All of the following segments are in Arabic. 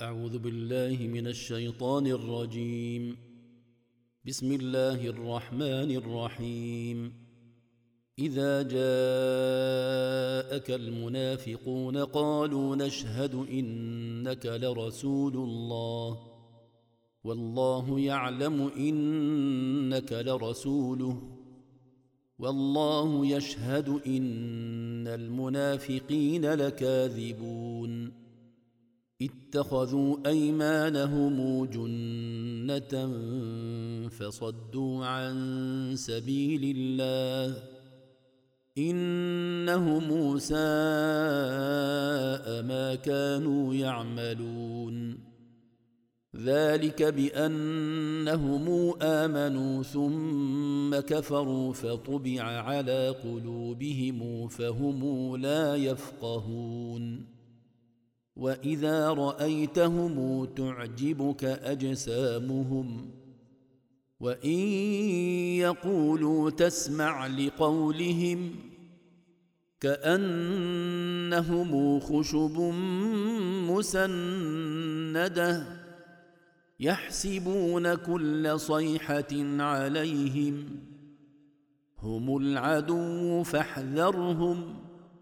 أعوذ بالله من الشيطان الرجيم. بسم الله الرحمن الرحيم. إذا جاءك المنافقون قالوا نشهد إنك لرسول الله والله يعلم إنك لرسوله والله يشهد إن المنافقين لكاذبون. اتخذوا أيمانهم جنة فصدوا عن سبيل الله إنهم ساء ما كانوا يعملون. ذلك بأنهم آمنوا ثم كفروا فطبع على قلوبهم فهم لا يفقهون. وإذا رأيتهم تعجبك أجسامهم وإن يقولوا تسمع لقولهم كأنهم خشب مسندة يحسبون كل صيحة عليهم هم العدو فاحذرهم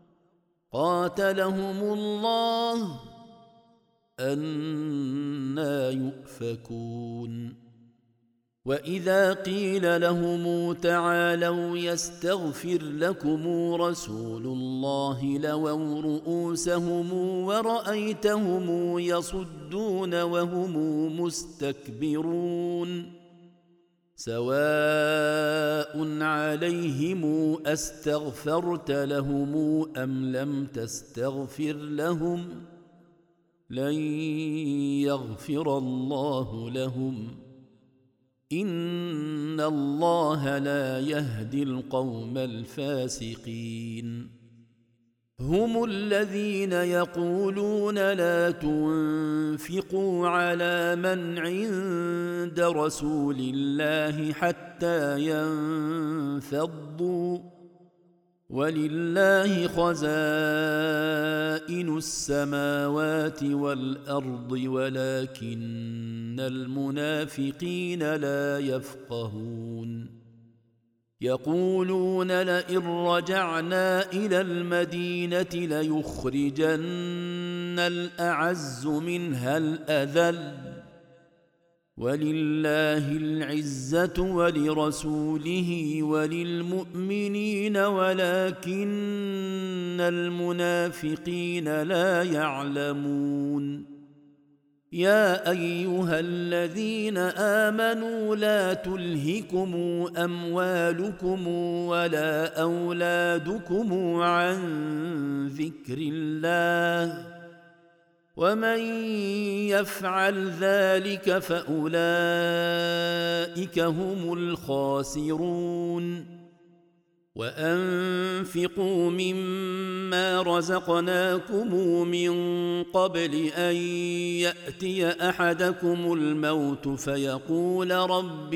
قاتلهم الله أنى يؤفكون. وإذا قيل لهم تعالوا يستغفر لكم رسول الله لووا رؤوسهم ورأيتهم يصدون وهم مستكبرون. سواء عليهم أستغفرت لهم أم لم تستغفر لهم لن يغفر الله لهم إن الله لا يهدي القوم الفاسقين. هم الذين يقولون لا تنفقوا على من عند رسول الله حتى ينفضوا ولله خزائن السماوات والأرض ولكن المنافقين لا يفقهون. يقولون لئن رجعنا إلى المدينة ليخرجن الأعز منها الأذل ولله العزة ولرسوله وللمؤمنين ولكن المنافقين لا يعلمون. يا أيها الذين آمنوا لا تلهكم أموالكم ولا أولادكم عن ذكر الله ومن يفعل ذلك فأولئك هم الخاسرون. وأنفقوا مما رزقناكم من قبل أن يأتي أحدكم الموت فيقول رب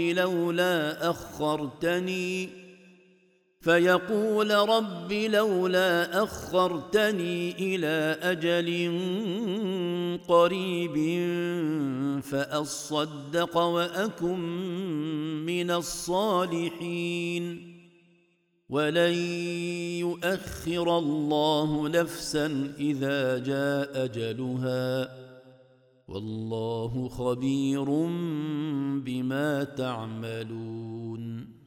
لولا أخرتني إلى أجل قريب فأصدق وأكن من الصالحين ولن يؤخر الله نفسا إذا جاء أجلها والله خبير بما تعملون.